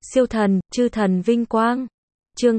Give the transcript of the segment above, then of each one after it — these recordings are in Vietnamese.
Siêu thần, chư thần vinh quang. Chương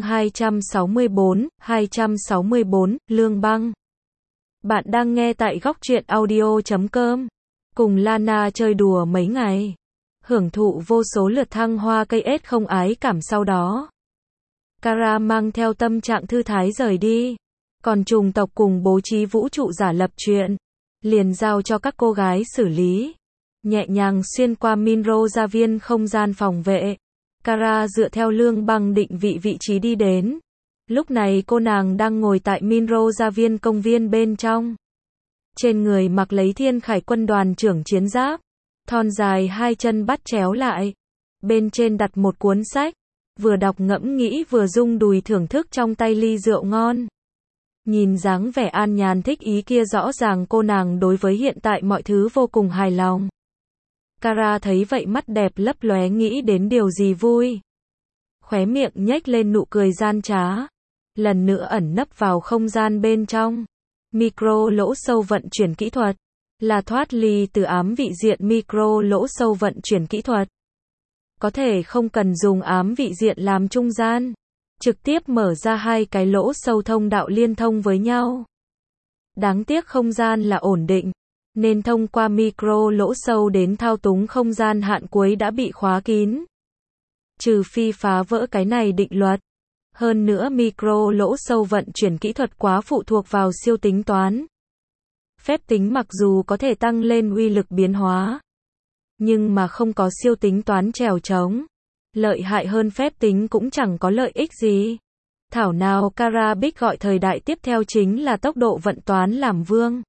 264, Lương Băng. Bạn đang nghe tại góc truyện audio.com. Cùng Lana chơi đùa mấy ngày. Hưởng thụ vô số lượt thăng hoa cây ết không ái cảm sau đó. Kara mang theo tâm trạng thư thái rời đi. Còn trùng tộc cùng bố trí vũ trụ giả lập chuyện. Liền giao cho các cô gái xử lý. Nhẹ nhàng xuyên qua Minro gia viên không gian phòng vệ. Kara dựa theo Lương Băng định vị trí đi đến. Lúc này cô nàng đang ngồi tại Minro gia viên công viên bên trong. Trên người mặc lấy Thiên Khải quân đoàn trưởng chiến giáp. Thon dài hai chân bắt chéo lại. Bên trên đặt một cuốn sách. Vừa đọc ngẫm nghĩ vừa rung đùi thưởng thức trong tay ly rượu ngon. Nhìn dáng vẻ an nhàn thích ý kia rõ ràng cô nàng đối với hiện tại mọi thứ vô cùng hài lòng. Kara thấy vậy mắt đẹp lấp lóe nghĩ đến điều gì vui. Khóe miệng nhếch lên nụ cười gian trá. Lần nữa ẩn nấp vào không gian bên trong. Micro lỗ sâu vận chuyển kỹ thuật. Là thoát ly từ ám vị diện micro lỗ sâu vận chuyển kỹ thuật. Có thể không cần dùng ám vị diện làm trung gian. Trực tiếp mở ra hai cái lỗ sâu thông đạo liên thông với nhau. Đáng tiếc không gian là ổn định. Nên thông qua micro lỗ sâu đến thao túng không gian hạn cuối đã bị khóa kín. Trừ phi phá vỡ cái này định luật. Hơn nữa micro lỗ sâu vận chuyển kỹ thuật quá phụ thuộc vào siêu tính toán. Phép tính mặc dù có thể tăng lên uy lực biến hóa. Nhưng mà không có siêu tính toán trèo trống. Lợi hại hơn phép tính cũng chẳng có lợi ích gì. Thảo nào Kara Bích gọi thời đại tiếp theo chính là tốc độ vận toán làm vương.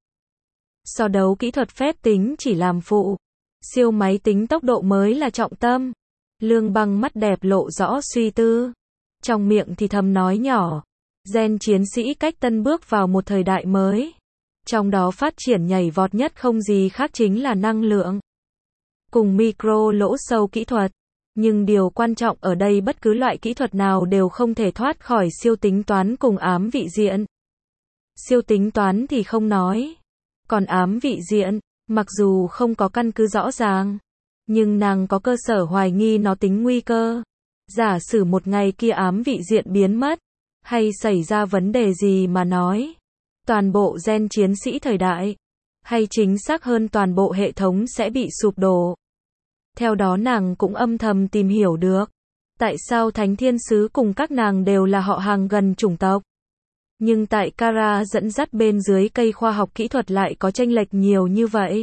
So đấu kỹ thuật phép tính chỉ làm phụ. Siêu máy tính tốc độ mới là trọng tâm. Lương Băng mắt đẹp lộ rõ suy tư. Trong miệng thì thầm nói nhỏ. Gen chiến sĩ cách tân bước vào một thời đại mới. Trong đó phát triển nhảy vọt nhất không gì khác chính là năng lượng. Cùng micro lỗ sâu kỹ thuật. Nhưng điều quan trọng ở đây bất cứ loại kỹ thuật nào đều không thể thoát khỏi siêu tính toán cùng ám vị diện. Siêu tính toán thì không nói. Còn ám vị diện, mặc dù không có căn cứ rõ ràng, nhưng nàng có cơ sở hoài nghi nó tính nguy cơ. Giả sử một ngày kia ám vị diện biến mất, hay xảy ra vấn đề gì mà nói. Toàn bộ gen chiến sĩ thời đại, hay chính xác hơn toàn bộ hệ thống sẽ bị sụp đổ. Theo đó nàng cũng âm thầm tìm hiểu được. Tại sao Thánh Thiên Sứ cùng các nàng đều là họ hàng gần chủng tộc. Nhưng tại Kara dẫn dắt bên dưới cây khoa học kỹ thuật lại có chênh lệch nhiều như vậy.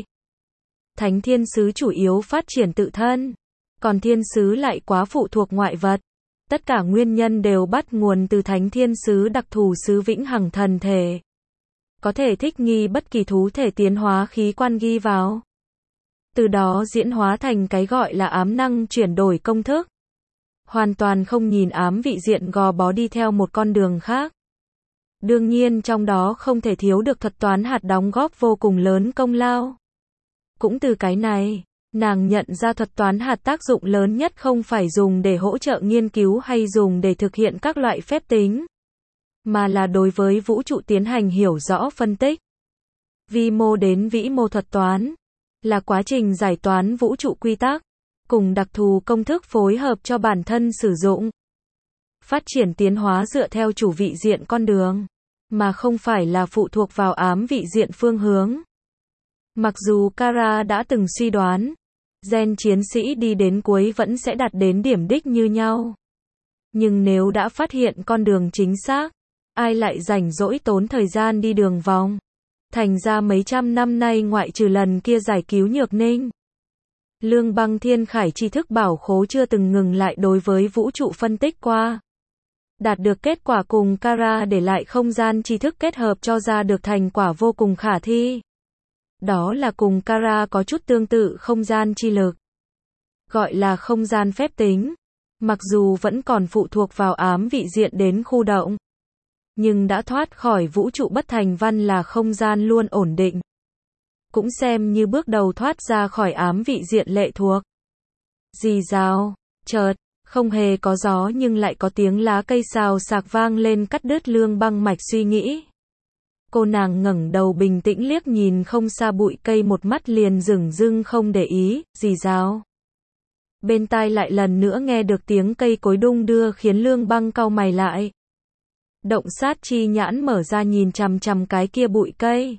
Thánh Thiên Sứ chủ yếu phát triển tự thân. Còn Thiên Sứ lại quá phụ thuộc ngoại vật. Tất cả nguyên nhân đều bắt nguồn từ Thánh Thiên Sứ đặc thù sứ vĩnh hằng thần thể. Có thể thích nghi bất kỳ thú thể tiến hóa khí quan ghi vào. Từ đó diễn hóa thành cái gọi là ám năng chuyển đổi công thức. Hoàn toàn không nhìn ám vị diện gò bó đi theo một con đường khác. Đương nhiên trong đó không thể thiếu được thuật toán hạt đóng góp vô cùng lớn công lao. Cũng từ cái này, nàng nhận ra thuật toán hạt tác dụng lớn nhất không phải dùng để hỗ trợ nghiên cứu hay dùng để thực hiện các loại phép tính, mà là đối với vũ trụ tiến hành hiểu rõ phân tích. Vi mô đến vĩ mô thuật toán là quá trình giải toán vũ trụ quy tắc, cùng đặc thù công thức phối hợp cho bản thân sử dụng. Phát triển tiến hóa dựa theo chủ vị diện con đường, mà không phải là phụ thuộc vào ám vị diện phương hướng. Mặc dù Kara đã từng suy đoán, gen chiến sĩ đi đến cuối vẫn sẽ đạt đến điểm đích như nhau. Nhưng nếu đã phát hiện con đường chính xác, ai lại rảnh rỗi tốn thời gian đi đường vòng. Thành ra mấy trăm năm nay ngoại trừ lần kia giải cứu Nhược Ninh, Lương Băng Thiên Khải tri thức bảo khố chưa từng ngừng lại đối với vũ trụ phân tích qua. Đạt được kết quả cùng Kara để lại không gian tri thức kết hợp cho ra được thành quả vô cùng khả thi. Đó là cùng Kara có chút tương tự không gian chi lực. Gọi là không gian phép tính. Mặc dù vẫn còn phụ thuộc vào ám vị diện đến khu động. Nhưng đã thoát khỏi vũ trụ bất thành văn là không gian luôn ổn định. Cũng xem như bước đầu thoát ra khỏi ám vị diện lệ thuộc. Rì rào, chợt, không hề có gió nhưng lại có tiếng lá cây xào xạc vang lên cắt đứt Lương Băng mạch suy nghĩ. Cô nàng ngẩng đầu bình tĩnh liếc nhìn không xa bụi cây một mắt liền dửng dưng không để ý, rì rào. Bên tai lại lần nữa nghe được tiếng cây cối đung đưa khiến Lương Băng cau mày lại. Động sát chi nhãn mở ra nhìn chằm chằm cái kia bụi cây.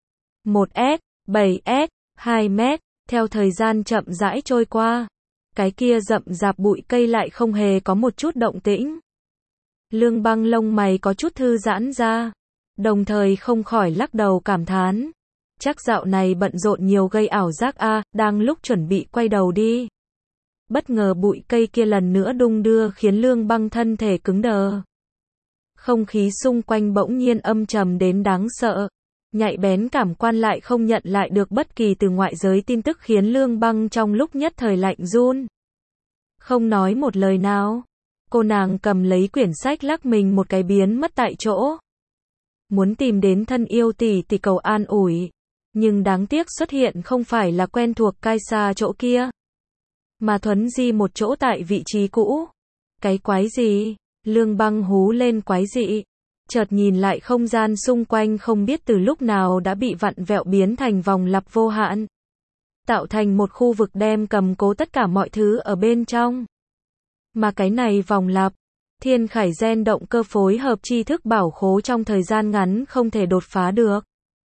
1s, 7s, 2m, theo thời gian chậm rãi trôi qua. Cái kia rậm rạp bụi cây lại không hề có một chút động tĩnh. Lương Băng lông mày có chút thư giãn ra, đồng thời không khỏi lắc đầu cảm thán. Chắc dạo này bận rộn nhiều gây ảo giác a, đang lúc chuẩn bị quay đầu đi. Bất ngờ bụi cây kia lần nữa đung đưa khiến Lương Băng thân thể cứng đờ. Không khí xung quanh bỗng nhiên âm trầm đến đáng sợ. Nhạy bén cảm quan lại không nhận lại được bất kỳ từ ngoại giới tin tức khiến Lương Băng trong lúc nhất thời lạnh run. Không nói một lời nào, cô nàng cầm lấy quyển sách lắc mình một cái biến mất tại chỗ. Muốn tìm đến thân yêu tỷ tỷ cầu an ủi, nhưng đáng tiếc xuất hiện không phải là quen thuộc cai xa chỗ kia, mà thuấn di một chỗ tại vị trí cũ. Cái quái gì? Lương Băng hú lên quái dị. Chợt nhìn lại không gian xung quanh không biết từ lúc nào đã bị vặn vẹo biến thành vòng lặp vô hạn. Tạo thành một khu vực đem cầm cố tất cả mọi thứ ở bên trong. Mà cái này vòng lặp, thiên khải gen động cơ phối hợp tri thức bảo khố trong thời gian ngắn không thể đột phá được.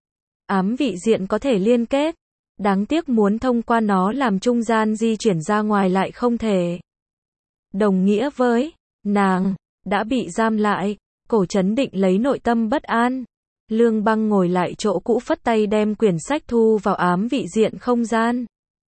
Ám vị diện có thể liên kết. Đáng tiếc muốn thông qua nó làm trung gian di chuyển ra ngoài lại không thể. Đồng nghĩa với, nàng đã bị giam lại. Cổ chấn định lấy nội tâm bất an. Lương Băng ngồi lại chỗ cũ phất tay đem quyển sách thu vào ám vị diện không gian.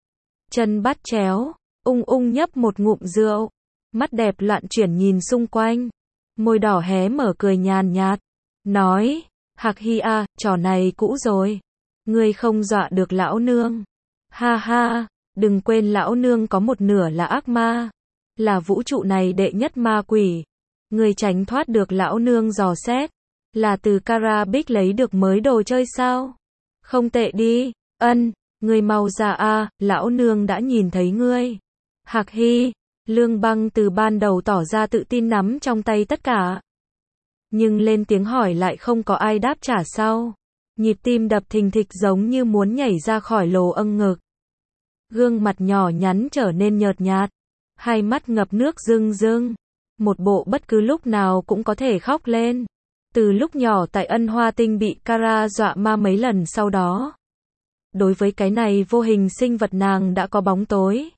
Chân bắt chéo, ung nhấp một ngụm rượu. Mắt đẹp loạn chuyển nhìn xung quanh. Môi đỏ hé mở cười nhàn nhạt. Nói, Hạc Hy a, trò này cũ rồi. Ngươi không dọa được lão nương. Ha ha, đừng quên lão nương có một nửa là ác ma. Là vũ trụ này đệ nhất ma quỷ. Người tránh thoát được lão nương dò xét. Là từ Karabik lấy được mới đồ chơi sao? Không tệ đi. Ân, người mau ra a, lão nương đã nhìn thấy ngươi. Hạc Hy, Lương Băng từ ban đầu tỏ ra tự tin nắm trong tay tất cả. Nhưng lên tiếng hỏi lại không có ai đáp trả sau. Nhịp tim đập thình thịch giống như muốn nhảy ra khỏi lỗ âng ngực. Gương mặt nhỏ nhắn trở nên nhợt nhạt. Hai mắt ngập nước rưng rưng. Một bộ bất cứ lúc nào cũng có thể khóc lên. Từ lúc nhỏ tại Ân Hoa Tinh bị Kara dọa ma mấy lần sau đó. Đối với cái này vô hình sinh vật nàng đã có bóng tối.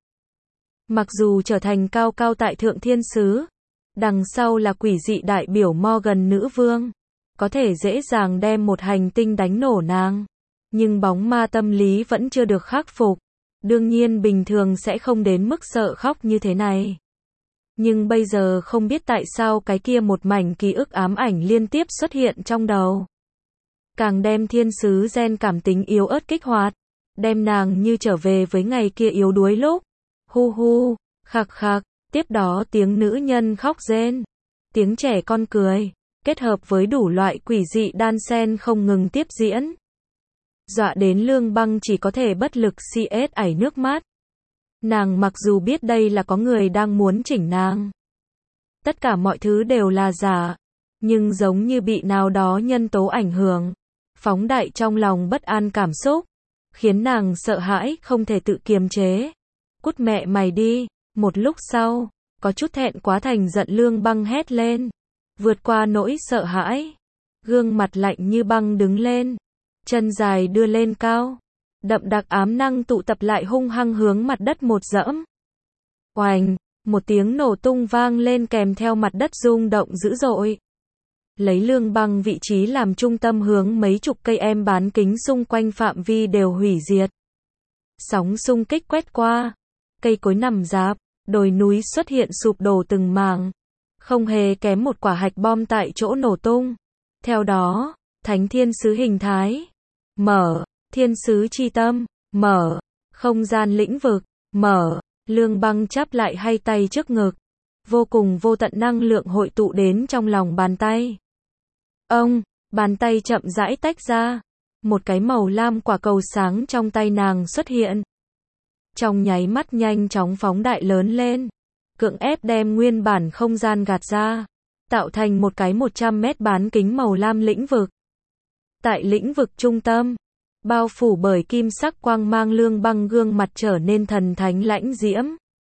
Mặc dù trở thành cao cao tại thượng thiên sứ, đằng sau là quỷ dị đại biểu Morgan nữ vương, có thể dễ dàng đem một hành tinh đánh nổ nàng. Nhưng bóng ma tâm lý vẫn chưa được khắc phục. Đương nhiên bình thường sẽ không đến mức sợ khóc như thế này. Nhưng bây giờ không biết tại sao cái kia một mảnh ký ức ám ảnh liên tiếp xuất hiện trong đầu. Càng đem thiên sứ gen cảm tính yếu ớt kích hoạt. Đem nàng như trở về với ngày kia yếu đuối lúc. Hu hu, khạc khạc, tiếp đó tiếng nữ nhân khóc rên. Tiếng trẻ con cười, kết hợp với đủ loại quỷ dị đan xen không ngừng tiếp diễn. Dọa đến Lương Băng chỉ có thể bất lực CS ảy nước mắt. Nàng mặc dù biết đây là có người đang muốn chỉnh nàng. Tất cả mọi thứ đều là giả. Nhưng giống như bị nào đó nhân tố ảnh hưởng. Phóng đại trong lòng bất an cảm xúc. Khiến nàng sợ hãi không thể tự kiềm chế. Cút mẹ mày đi. Một lúc sau, có chút thẹn quá thành giận Lương Băng hét lên. Vượt qua nỗi sợ hãi. Gương mặt lạnh như băng đứng lên. Chân dài đưa lên cao. Đậm đặc ám năng tụ tập lại hung hăng hướng mặt đất một dẫm. Oành, một tiếng nổ tung vang lên kèm theo mặt đất rung động dữ dội. Lấy Lương Băng vị trí làm trung tâm hướng mấy chục cây em bán kính xung quanh phạm vi đều hủy diệt. Sóng xung kích quét qua. Cây cối nằm rạp, đồi núi xuất hiện sụp đổ từng mảng. Không hề kém một quả hạch bom tại chỗ nổ tung. Theo đó, thánh thiên sứ hình thái. Mở. Thiên sứ chi tâm, mở. Không gian lĩnh vực, mở. Lương Băng chắp lại hai tay trước ngực. Vô cùng vô tận năng lượng hội tụ đến trong lòng bàn tay. Ông, bàn tay chậm rãi tách ra. Một cái màu lam quả cầu sáng trong tay nàng xuất hiện. Trong nháy mắt nhanh chóng phóng đại lớn lên. Cưỡng ép đem nguyên bản không gian gạt ra. Tạo thành một cái 100 mét bán kính màu lam lĩnh vực. Tại lĩnh vực trung tâm. Bao phủ bởi kim sắc quang mang Lương Băng gương mặt trở nên thần thánh lãnh diễm.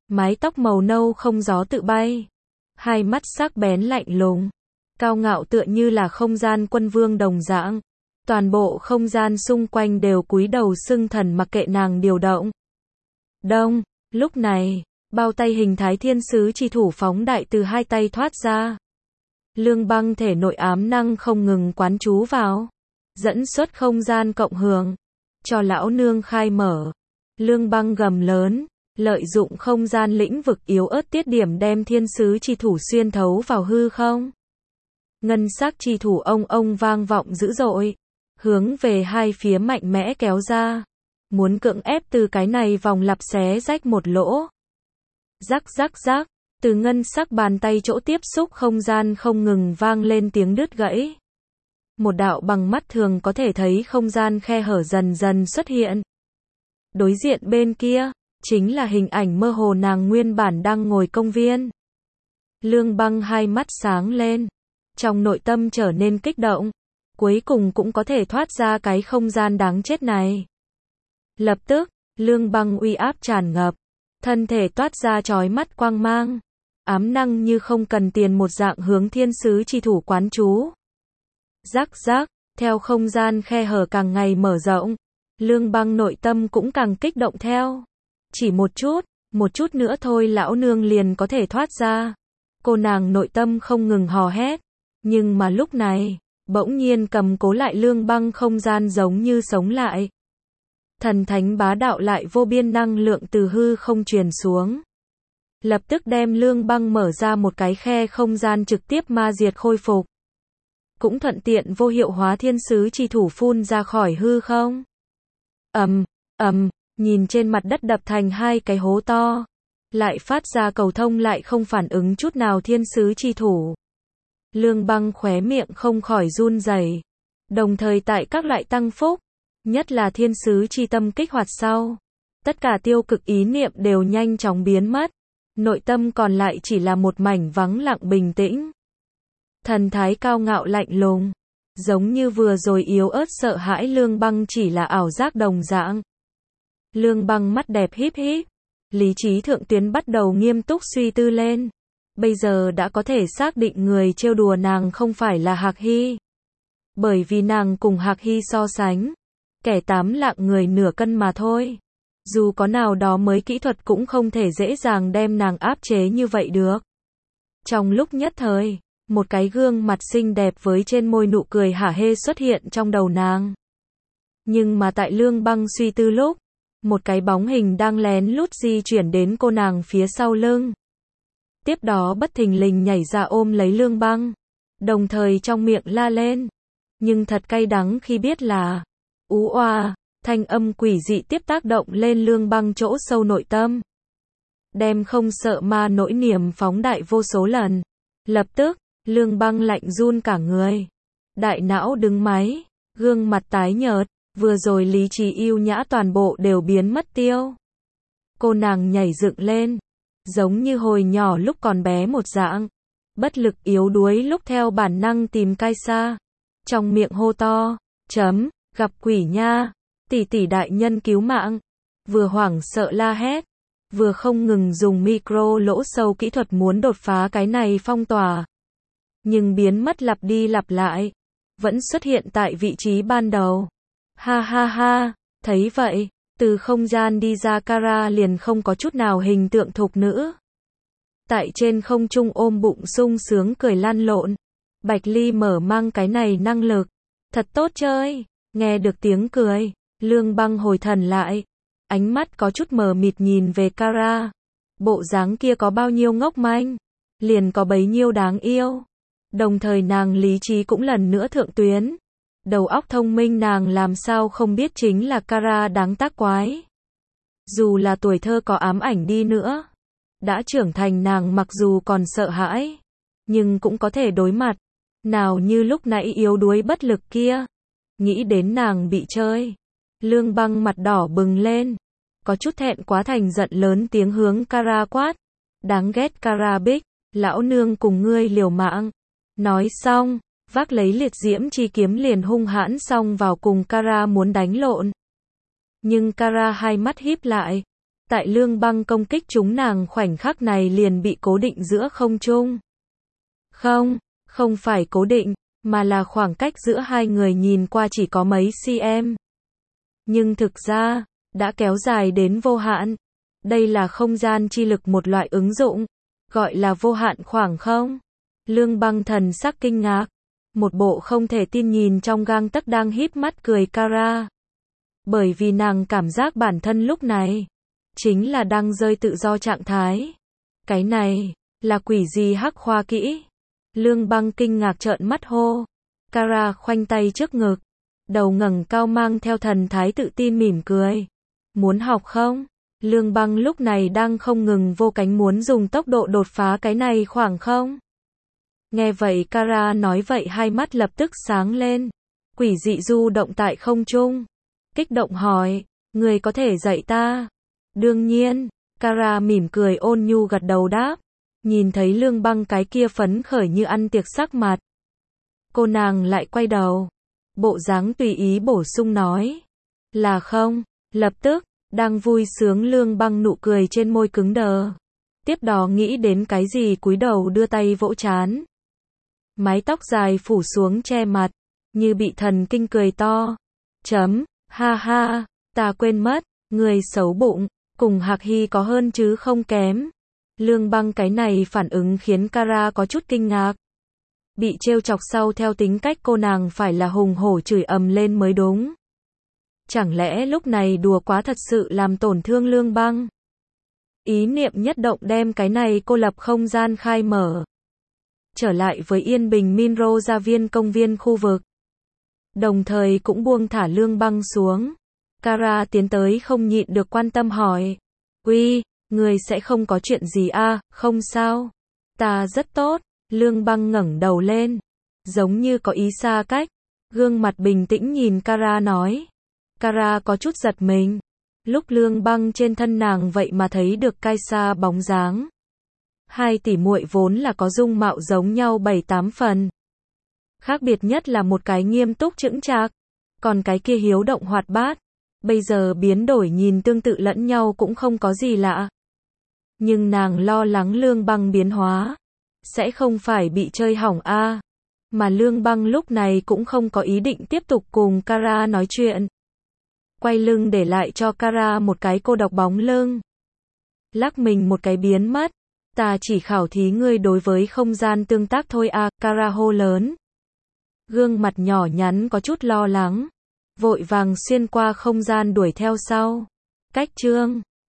mái tóc màu nâu không gió tự bay, hai mắt sắc bén lạnh lùng, cao ngạo tựa như là không gian quân vương đồng dạng. Toàn bộ không gian xung quanh đều cúi đầu xưng thần mặc kệ nàng điều động. Đông, lúc này, bao tay hình thái thiên sứ chi thủ phóng đại từ hai tay thoát ra. Lương Băng thể nội ám năng không ngừng quán chú vào, dẫn xuất không gian cộng hưởng, cho lão nương khai mở. Lương Băng gầm lớn, lợi dụng không gian lĩnh vực yếu ớt tiết điểm đem thiên sứ chi thủ xuyên thấu vào hư không. Ngân sắc chi thủ ông vang vọng dữ dội, hướng về hai phía mạnh mẽ kéo ra, muốn cưỡng ép từ cái này vòng lặp xé rách một lỗ. Rắc rắc rắc, từ ngân sắc bàn tay chỗ tiếp xúc không gian không ngừng vang lên tiếng đứt gãy. Một đạo bằng mắt thường có thể thấy không gian khe hở dần dần xuất hiện. Đối diện bên kia, chính là hình ảnh mơ hồ nàng nguyên bản đang ngồi công viên. Lương Băng hai mắt sáng lên, trong nội tâm trở nên kích động, cuối cùng cũng có thể thoát ra cái không gian đáng chết này. Lập tức, Lương Băng uy áp tràn ngập, thân thể toát ra chói mắt quang mang, ám năng như không cần tiền một dạng hướng thiên sứ chi thủ quán chú. Rắc rắc, theo không gian khe hở càng ngày mở rộng, Lương Băng nội tâm cũng càng kích động theo. Chỉ một chút nữa thôi lão nương liền có thể thoát ra. Cô nàng nội tâm không ngừng hò hét, nhưng mà lúc này, bỗng nhiên cầm cố lại Lương Băng không gian giống như sống lại. Thần thánh bá đạo lại vô biên năng lượng từ hư không truyền xuống. Lập tức đem Lương Băng mở ra một cái khe không gian trực tiếp ma diệt khôi phục. Cũng thuận tiện vô hiệu hóa thiên sứ chi thủ phun ra khỏi hư không. Nhìn trên mặt đất đập thành hai cái hố to. Lại phát ra cầu thông lại không phản ứng chút nào thiên sứ chi thủ. Lương Băng khóe miệng không khỏi run rẩy, đồng thời tại các loại tăng phúc, nhất là thiên sứ chi tâm kích hoạt sau, tất cả tiêu cực ý niệm đều nhanh chóng biến mất, nội tâm còn lại chỉ là một mảnh vắng lặng bình tĩnh. Thần thái cao ngạo lạnh lùng, giống như vừa rồi yếu ớt sợ hãi Lương Băng chỉ là ảo giác đồng dạng. Lương Băng mắt đẹp híp híp, lý trí thượng tuyến bắt đầu nghiêm túc suy tư lên. Bây giờ đã có thể xác định người trêu đùa nàng không phải là Hạc Hy. Bởi vì nàng cùng Hạc Hy so sánh, kẻ 8 lạng người nửa cân mà thôi. Dù có nào đó mới kỹ thuật cũng không thể dễ dàng đem nàng áp chế như vậy được. Trong lúc nhất thời, một cái gương mặt xinh đẹp với trên môi nụ cười hả hê xuất hiện trong đầu nàng. Nhưng mà tại Lương Băng suy tư lúc, một cái bóng hình đang lén lút di chuyển đến cô nàng phía sau lưng. Tiếp đó bất thình lình nhảy ra ôm lấy Lương Băng, đồng thời trong miệng la lên. Nhưng thật cay đắng khi biết là, ú oa, thanh âm quỷ dị tiếp tác động lên Lương Băng chỗ sâu nội tâm. Đem không sợ ma nỗi niềm phóng đại vô số lần. Lập tức, Lương Băng lạnh run cả người. Đại não đứng máy, gương mặt tái nhợt, vừa rồi lý trí yêu nhã toàn bộ đều biến mất tiêu. Cô nàng nhảy dựng lên, giống như hồi nhỏ lúc còn bé một dạng, bất lực yếu đuối lúc theo bản năng tìm cai xa. Trong miệng hô to, gặp quỷ nha, tỷ tỷ đại nhân cứu mạng. Vừa hoảng sợ la hét, vừa không ngừng dùng micro lỗ sâu kỹ thuật muốn đột phá cái này phong tỏa. Nhưng biến mất lặp đi lặp lại, vẫn xuất hiện tại vị trí ban đầu. Ha ha ha, thấy vậy, từ không gian đi ra Kara liền không có chút nào hình tượng thục nữ. Tại trên không trung ôm bụng sung sướng cười lăn lộn. Bạch Ly mở mang cái này năng lực. Thật tốt chơi. Nghe được tiếng cười, Lương Băng hồi thần lại. Ánh mắt có chút mờ mịt nhìn về Kara. Bộ dáng kia có bao nhiêu ngốc manh, liền có bấy nhiêu đáng yêu. Đồng thời nàng lý trí cũng lần nữa thượng tuyến. Đầu óc thông minh nàng làm sao không biết chính là Kara đáng tác quái. Dù là tuổi thơ có ám ảnh đi nữa, đã trưởng thành nàng mặc dù còn sợ hãi, nhưng cũng có thể đối mặt. Nào như lúc nãy yếu đuối bất lực kia. Nghĩ đến nàng bị chơi, Lương Băng mặt đỏ bừng lên, có chút thẹn quá thành giận lớn tiếng hướng Kara quát. Đáng ghét Kara Bích, lão nương cùng ngươi liều mạng. Nói xong, vác lấy liệt diễm chi kiếm liền hung hãn xông vào cùng Kara muốn đánh lộn. Nhưng Kara hai mắt híp lại, Tại Lương Băng công kích chúng nàng khoảnh khắc này liền bị cố định giữa không trung. Không phải cố định, mà là khoảng cách giữa hai người nhìn qua chỉ có mấy cm. Nhưng thực ra, đã kéo dài đến vô hạn. Đây là không gian chi lực, một loại ứng dụng, gọi là vô hạn khoảng không. Lương Băng thần sắc kinh ngạc, một bộ không thể tin nhìn trong gang tấc đang híp mắt cười Kara. Bởi vì nàng cảm giác bản thân lúc này chính là đang rơi tự do trạng thái. Cái này là quỷ gì hắc khoa kỹ? Lương Băng kinh ngạc trợn mắt hô. Kara khoanh tay trước ngực, đầu ngẩng cao mang theo thần thái tự tin mỉm cười. Muốn học không? Lương Băng lúc này đang không ngừng vô cánh muốn dùng tốc độ đột phá cái này khoảng không. Nghe vậy Kara nói vậy hai mắt lập tức sáng lên. Quỷ dị du động tại không trung. Kích động hỏi, người có thể dạy ta? Đương nhiên, Kara mỉm cười ôn nhu gật đầu đáp. Nhìn thấy Lương Băng cái kia phấn khởi như ăn tiệc sắc mặt, cô nàng lại quay đầu, bộ dáng tùy ý bổ sung nói. Là không, lập tức, đang vui sướng Lương Băng nụ cười trên môi cứng đờ. Tiếp đó nghĩ đến cái gì cúi đầu đưa tay vỗ trán. Mái tóc dài phủ xuống che mặt, như bị thần kinh cười to. Ha ha, ta quên mất, người xấu bụng, cùng Hạc Hy có hơn chứ không kém. Lương Băng cái này phản ứng khiến Kara có chút kinh ngạc. Bị trêu chọc sau theo tính cách cô nàng phải là hùng hổ chửi ầm lên mới đúng. Chẳng lẽ lúc này đùa quá thật sự làm tổn thương Lương Băng? Ý niệm nhất động đem cái này cô lập không gian khai mở. Trở lại với yên bình Minro gia viên công viên khu vực. Đồng thời cũng buông thả Lương Băng xuống. Kara tiến tới không nhịn được quan tâm hỏi. Uy, người sẽ không có chuyện gì à, không sao. Ta rất tốt. Lương Băng ngẩng đầu lên, giống như có ý xa cách. Gương mặt bình tĩnh nhìn Kara nói. Kara có chút giật mình. Lúc Lương Băng trên thân nàng vậy mà thấy được Kaisa bóng dáng. Hai tỷ muội vốn là có dung mạo giống nhau 7-8 phần. Khác biệt nhất là một cái nghiêm túc chững chạc, còn cái kia hiếu động hoạt bát. Bây giờ biến đổi nhìn tương tự lẫn nhau cũng không có gì lạ. Nhưng nàng lo lắng Lương Băng biến hóa sẽ không phải bị chơi hỏng a. Mà Lương Băng lúc này cũng không có ý định tiếp tục cùng Kara nói chuyện. Quay lưng để lại cho Kara một cái cô độc bóng lưng. Lắc mình một cái biến mất. Ta chỉ khảo thí ngươi đối với không gian tương tác thôi à, Kara hô lớn. Gương mặt nhỏ nhắn có chút lo lắng, vội vàng xuyên qua không gian đuổi theo sau. Cách chương